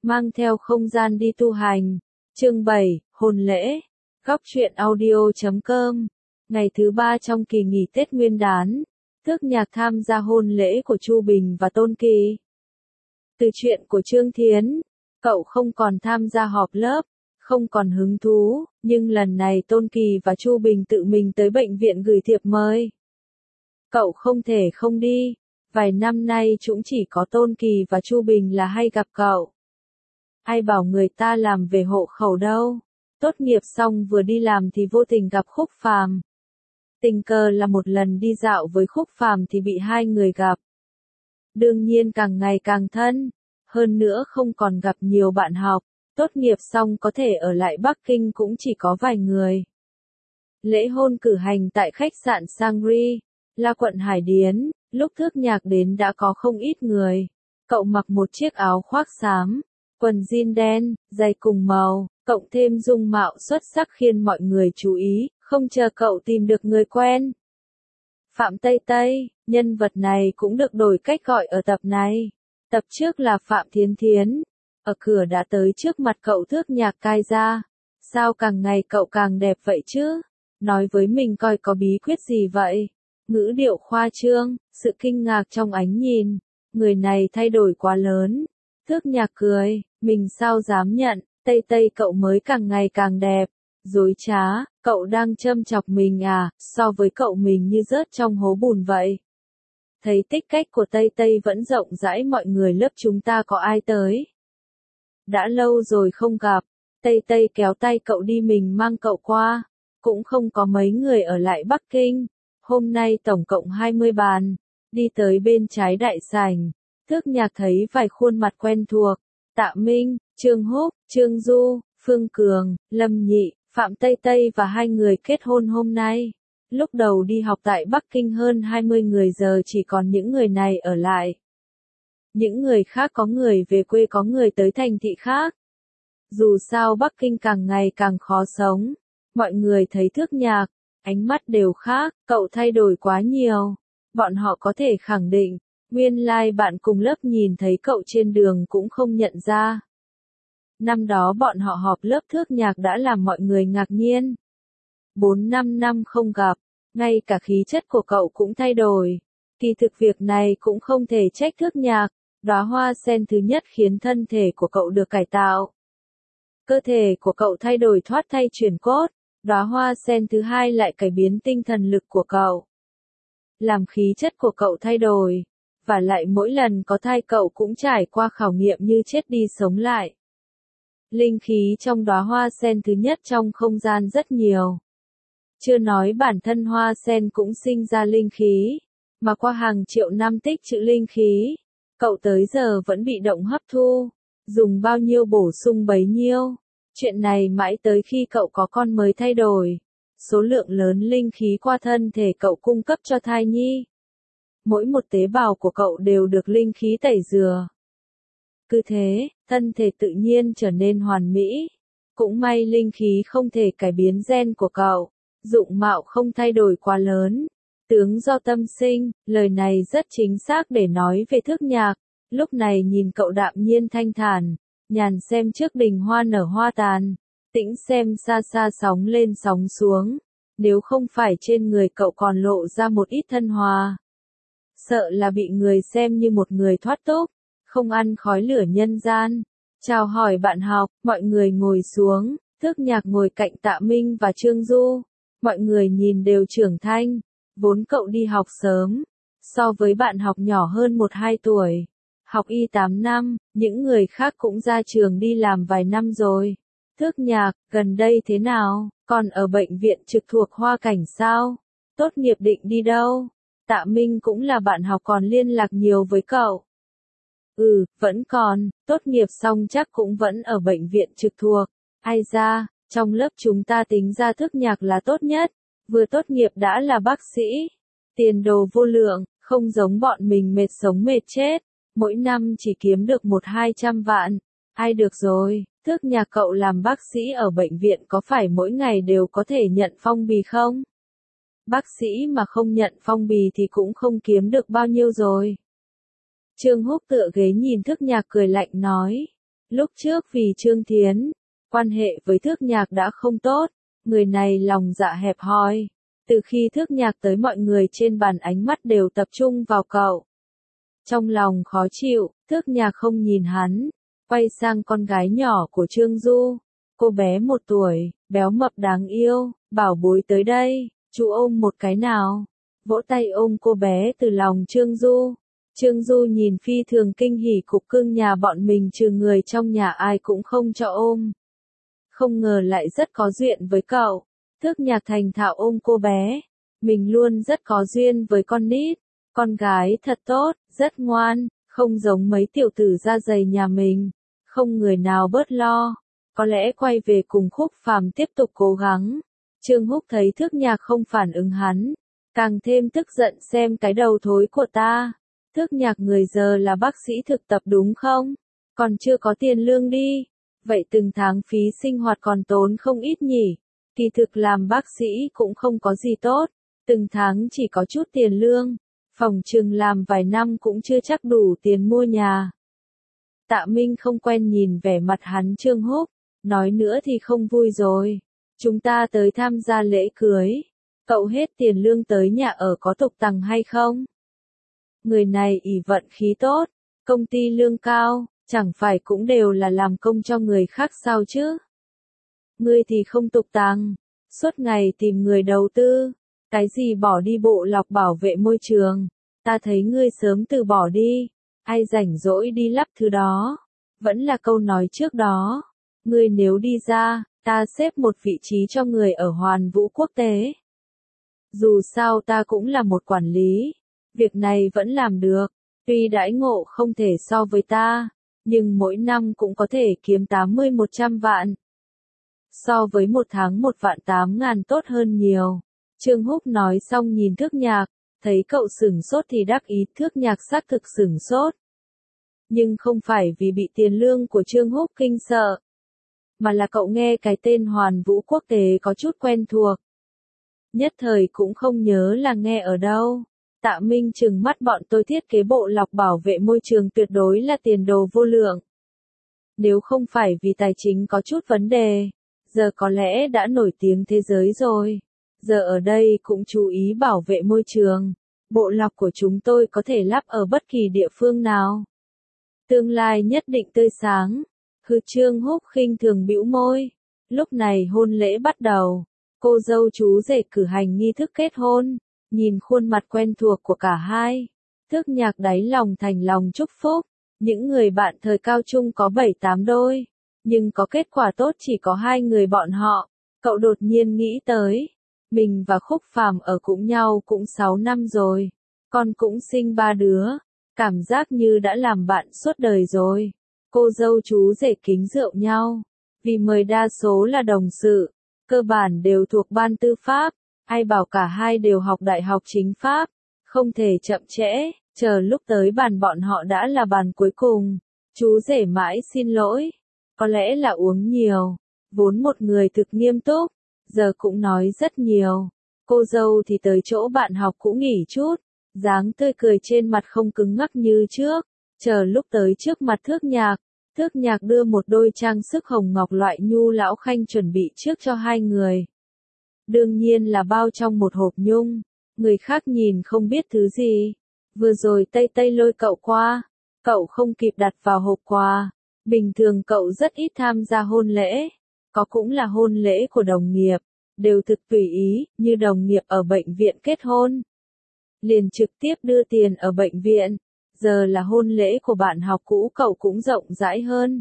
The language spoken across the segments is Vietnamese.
mang theo không gian đi tu hành. Chương 7, hôn lễ. Góc truyện audio.com. Ngày thứ 3 trong kỳ nghỉ Tết Nguyên đán, Thước Nhạc tham gia hôn lễ của Chu Bình và Tôn Kỳ. Từ chuyện của Trương Thiến, cậu không còn tham gia họp lớp, không còn hứng thú, nhưng lần này Tôn Kỳ và Chu Bình tự mình tới bệnh viện gửi thiệp mời. Cậu không thể không đi, vài năm nay chúng chỉ có Tôn Kỳ và Chu Bình là hay gặp cậu. Ai bảo người ta làm về hộ khẩu đâu, tốt nghiệp xong vừa đi làm thì vô tình gặp Khúc Phàm. Tình cờ là một lần đi dạo với Khúc Phàm thì bị hai người gặp. Đương nhiên càng ngày càng thân, hơn nữa không còn gặp nhiều bạn học, tốt nghiệp xong có thể ở lại Bắc Kinh cũng chỉ có vài người. Lễ hôn cử hành tại khách sạn Sangri, là quận Hải Điến, lúc Thước Nhạc đến đã có không ít người. Cậu mặc một chiếc áo khoác xám, quần jean đen, giày cùng màu, cộng thêm dung mạo xuất sắc khiến mọi người chú ý, không chờ cậu tìm được người quen. Phạm Tây Tây, nhân vật này cũng được đổi cách gọi ở tập này. Tập trước là Phạm Thiến Thiến. Ở cửa đã tới trước mặt cậu Thước Nhạc cai ra. Sao càng ngày cậu càng đẹp vậy chứ? Nói với mình coi có bí quyết gì vậy? Ngữ điệu khoa trương, sự kinh ngạc trong ánh nhìn. Người này thay đổi quá lớn. Thước Nhạc cười, mình sao dám nhận, Tây Tây cậu mới càng ngày càng đẹp. Dối trá, cậu đang châm chọc mình à, so với cậu mình như rớt trong hố bùn vậy. Thấy tích cách của Tây Tây vẫn rộng rãi, mọi người lớp chúng ta có ai tới? Đã lâu rồi không gặp, Tây Tây kéo tay cậu đi, mình mang cậu qua. Cũng không có mấy người ở lại Bắc Kinh. Hôm nay tổng cộng 20 bàn. Đi tới bên trái đại sảnh, Thước Nhạc thấy vài khuôn mặt quen thuộc. Tạ Minh, Trương Húc, Trương Du, Phương Cường, Lâm Nhị, Phạm Tây Tây và hai người kết hôn hôm nay. Lúc đầu đi học tại Bắc Kinh hơn 20 người, giờ chỉ còn những người này ở lại. Những người khác có người về quê, có người tới thành thị khác. Dù sao Bắc Kinh càng ngày càng khó sống. Mọi người thấy Thước Nhạc, ánh mắt đều khác, cậu thay đổi quá nhiều. Bọn họ có thể khẳng định, nguyên lai bạn cùng lớp nhìn thấy cậu trên đường cũng không nhận ra. Năm đó bọn họ họp lớp Thước Nhạc đã làm mọi người ngạc nhiên. 4-5 năm không gặp, ngay cả khí chất của cậu cũng thay đổi. Kỳ thực việc này cũng không thể trách Thước Nhạc, đóa hoa sen thứ nhất khiến thân thể của cậu được cải tạo. Cơ thể của cậu thay đổi, thoát thay chuyển cốt, đóa hoa sen thứ hai lại cải biến tinh thần lực của cậu. Làm khí chất của cậu thay đổi, và lại mỗi lần có thai cậu cũng trải qua khảo nghiệm như chết đi sống lại. Linh khí trong đóa hoa sen thứ nhất trong không gian rất nhiều. Chưa nói bản thân hoa sen cũng sinh ra linh khí, mà qua hàng triệu năm tích trữ linh khí, cậu tới giờ vẫn bị động hấp thu, dùng bao nhiêu bổ sung bấy nhiêu. Chuyện này mãi tới khi cậu có con mới thay đổi. Số lượng lớn linh khí qua thân thể cậu cung cấp cho thai nhi. Mỗi một tế bào của cậu đều được linh khí tẩy rửa. Cứ thế, thân thể tự nhiên trở nên hoàn mỹ. Cũng may linh khí không thể cải biến gen của cậu. Dụng mạo không thay đổi quá lớn. Tướng do tâm sinh, lời này rất chính xác để nói về Thước Nhạc. Lúc này nhìn cậu đạm nhiên thanh thản, nhàn xem trước đình hoa nở hoa tàn, tĩnh xem xa xa sóng lên sóng xuống. Nếu không phải trên người cậu còn lộ ra một ít thân hòa, sợ là bị người xem như một người thoát tục, không ăn khói lửa nhân gian. Chào hỏi bạn học, mọi người ngồi xuống, Thước Nhạc ngồi cạnh Tạ Minh và Trương Du. Mọi người nhìn đều trưởng thành, vốn cậu đi học sớm, so với bạn học nhỏ hơn 1-2 tuổi. Học y 8 năm, những người khác cũng ra trường đi làm vài năm rồi. Thước Nhạc, gần đây thế nào, còn ở bệnh viện trực thuộc Hoa Cảnh sao? Tốt nghiệp định đi đâu? Tạ Minh cũng là bạn học còn liên lạc nhiều với cậu. Vẫn còn, tốt nghiệp xong chắc cũng vẫn ở bệnh viện trực thuộc. Ai ra, trong lớp chúng ta tính ra Thước Nhạc là tốt nhất, vừa tốt nghiệp đã là bác sĩ. Tiền đồ vô lượng, không giống bọn mình mệt sống mệt chết, mỗi năm chỉ kiếm được 100-200 vạn. Ai được rồi, Thước Nhạc cậu làm bác sĩ ở bệnh viện có phải mỗi ngày đều có thể nhận phong bì không? Bác sĩ mà không nhận phong bì thì cũng không kiếm được bao nhiêu rồi. Trương Húc tựa ghế nhìn Thước Nhạc cười lạnh nói. Lúc trước vì Trương Thiến, quan hệ với Thước Nhạc đã không tốt, người này lòng dạ hẹp hòi. Từ khi Thước Nhạc tới mọi người trên bàn ánh mắt đều tập trung vào cậu. Trong lòng khó chịu, Thước Nhạc không nhìn hắn, quay sang con gái nhỏ của Trương Du. Cô bé 1 tuổi, béo mập đáng yêu, bảo bối tới đây, chú ôm một cái nào. Vỗ tay ôm cô bé từ lòng Trương Du. Trương Du nhìn phi thường kinh hỉ cục cưng nhà bọn mình trừ người trong nhà ai cũng không cho ôm. Không ngờ lại rất có duyên với cậu. Thước Nhạc thành thạo ôm cô bé. Mình luôn rất có duyên với con nít. Con gái thật tốt, rất ngoan, không giống mấy tiểu tử da dày nhà mình. Không người nào bớt lo. Có lẽ quay về cùng Khúc Phàm tiếp tục cố gắng. Trương Húc thấy Thước Nhạc không phản ứng hắn. Càng thêm tức giận xem cái đầu thối của ta. Thước Nhạc người giờ là bác sĩ thực tập đúng không? Còn chưa có tiền lương đi. Vậy từng tháng phí sinh hoạt còn tốn không ít nhỉ? Kỳ thực làm bác sĩ cũng không có gì tốt. Từng tháng chỉ có chút tiền lương. Phòng trừng làm vài năm cũng chưa chắc đủ tiền mua nhà. Tạ Minh không quen nhìn vẻ mặt hắn Trương Húc. Nói nữa thì không vui rồi. Chúng ta tới tham gia lễ cưới. Cậu hết tiền lương tới nhà ở có tục tằng hay không? Người này ỷ vận khí tốt, công ty lương cao, chẳng phải cũng đều là làm công cho người khác sao chứ? Ngươi thì không tục tằng, suốt ngày tìm người đầu tư, cái gì bỏ đi bộ lọc bảo vệ môi trường, ta thấy ngươi sớm từ bỏ đi, ai rảnh rỗi đi lắp thứ đó, vẫn là câu nói trước đó, ngươi nếu đi ra, ta xếp một vị trí cho người ở Hoàn Vũ Quốc tế. Dù sao ta cũng là một quản lý. Việc này vẫn làm được, tuy đãi ngộ không thể so với ta, nhưng mỗi năm cũng có thể kiếm 80-100 vạn. So với một tháng 1.800.000 tốt hơn nhiều. Trương Húc nói xong nhìn Thước Nhạc, thấy cậu sửng sốt thì đắc ý. Thước Nhạc xác thực sửng sốt. Nhưng không phải vì bị tiền lương của Trương Húc kinh sợ, mà là cậu nghe cái tên Hoàn Vũ Quốc tế có chút quen thuộc. Nhất thời cũng không nhớ là nghe ở đâu. Tạ Minh trừng mắt bọn tôi thiết kế bộ lọc bảo vệ môi trường tuyệt đối là tiền đồ vô lượng. Nếu không phải vì tài chính có chút vấn đề, giờ có lẽ đã nổi tiếng thế giới rồi. Giờ ở đây cũng chú ý bảo vệ môi trường. Bộ lọc của chúng tôi có thể lắp ở bất kỳ địa phương nào. Tương lai nhất định tươi sáng. Trương Húc khinh thường bĩu môi. Lúc này hôn lễ bắt đầu. Cô dâu chú rể cử hành nghi thức kết hôn. Nhìn khuôn mặt quen thuộc của cả hai, Thước Nhạc đáy lòng thành lòng chúc phúc. Những người bạn thời cao trung có 7-8 đôi, nhưng có kết quả tốt chỉ có 2 người bọn họ. Cậu đột nhiên nghĩ tới, mình và Khúc Phàm ở cùng nhau cũng 6 năm rồi, con cũng sinh 3 đứa, cảm giác như đã làm bạn suốt đời rồi. Cô dâu chú rể kính rượu nhau, vì mời đa số là đồng sự, cơ bản đều thuộc ban tư pháp. Ai bảo cả hai đều học đại học chính pháp, không thể chậm trễ, chờ lúc tới bàn bọn họ đã là bàn cuối cùng. Chú rể mãi xin lỗi, có lẽ là uống nhiều, vốn một người thực nghiêm túc, giờ cũng nói rất nhiều. Cô dâu thì tới chỗ bạn học cũng nghỉ chút, dáng tươi cười trên mặt không cứng ngắc như trước, chờ lúc tới trước mặt Thước Nhạc. Thước Nhạc đưa một đôi trang sức hồng ngọc loại nhu lão khanh chuẩn bị trước cho 2 người. Đương nhiên là bao trong một hộp nhung, người khác nhìn không biết thứ gì. Vừa rồi Tây Tây lôi cậu qua, cậu không kịp đặt vào hộp quà. Bình thường cậu rất ít tham gia hôn lễ, có cũng là hôn lễ của đồng nghiệp, đều thực tùy ý, như đồng nghiệp ở bệnh viện kết hôn. Liền trực tiếp đưa tiền ở bệnh viện, giờ là hôn lễ của bạn học cũ cậu cũng rộng rãi hơn.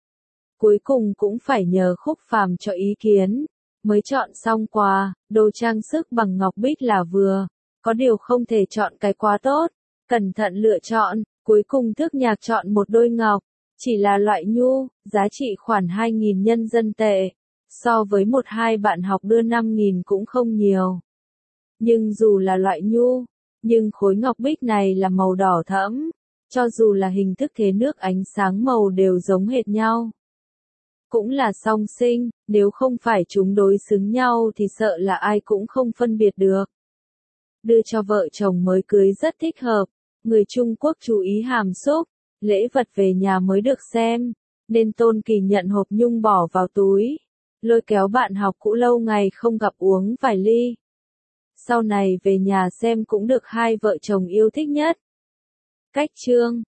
Cuối cùng cũng phải nhờ Khúc Phàm cho ý kiến. Mới chọn xong quà, đồ trang sức bằng ngọc bích là vừa, có điều không thể chọn cái quá tốt, cẩn thận lựa chọn, cuối cùng Thước Nhạc chọn một đôi ngọc, chỉ là loại nhu, giá trị khoảng 2.000 nhân dân tệ, so với 1-2 bạn học đưa 5.000 cũng không nhiều. Nhưng dù là loại nhu, nhưng khối ngọc bích này là màu đỏ thẫm, cho dù là hình thức thế nước ánh sáng màu đều giống hệt nhau. Cũng là song sinh, nếu không phải chúng đối xứng nhau thì sợ là ai cũng không phân biệt được. Đưa cho vợ chồng mới cưới rất thích hợp, người Trung Quốc chú ý hàm xúc, lễ vật về nhà mới được xem, nên Tôn Kỳ nhận hộp nhung bỏ vào túi, lôi kéo bạn học cũ lâu ngày không gặp uống vài ly. Sau này về nhà xem cũng được hai vợ chồng yêu thích nhất. Cách chương